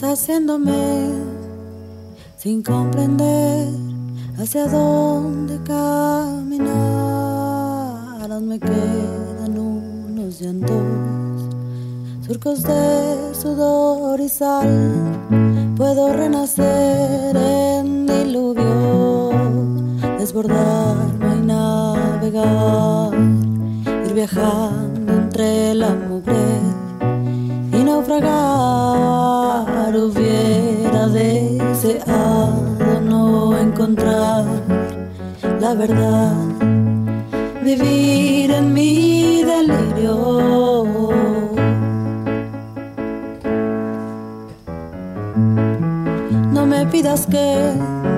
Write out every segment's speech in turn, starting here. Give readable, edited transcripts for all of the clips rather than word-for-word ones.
haciéndome sin comprender hacia dónde caminar. Aún me quedan unos llantos, surcos de sudor y sal. Puedo renacer en diluvio, desbordarme y navegar, ir viajando entre la mugre y naufragar. Hubiera deseado no encontrar la verdad, vivir en mi delirio. No me pidas que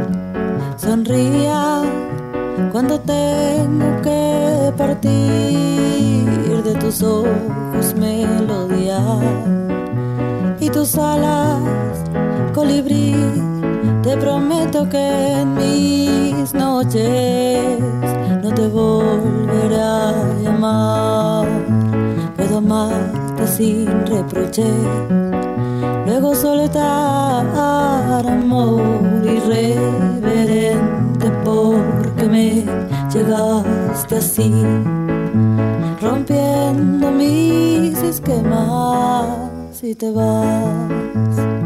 sonría cuando tengo que partir de tus ojos melodía y tus alas colibrí. Te prometo que en mis noches no te volveré a llamar. Puedo amarte sin reproche, luego soltar amor irreverente, porque me llegaste así, rompiendo mis esquemas y te vas.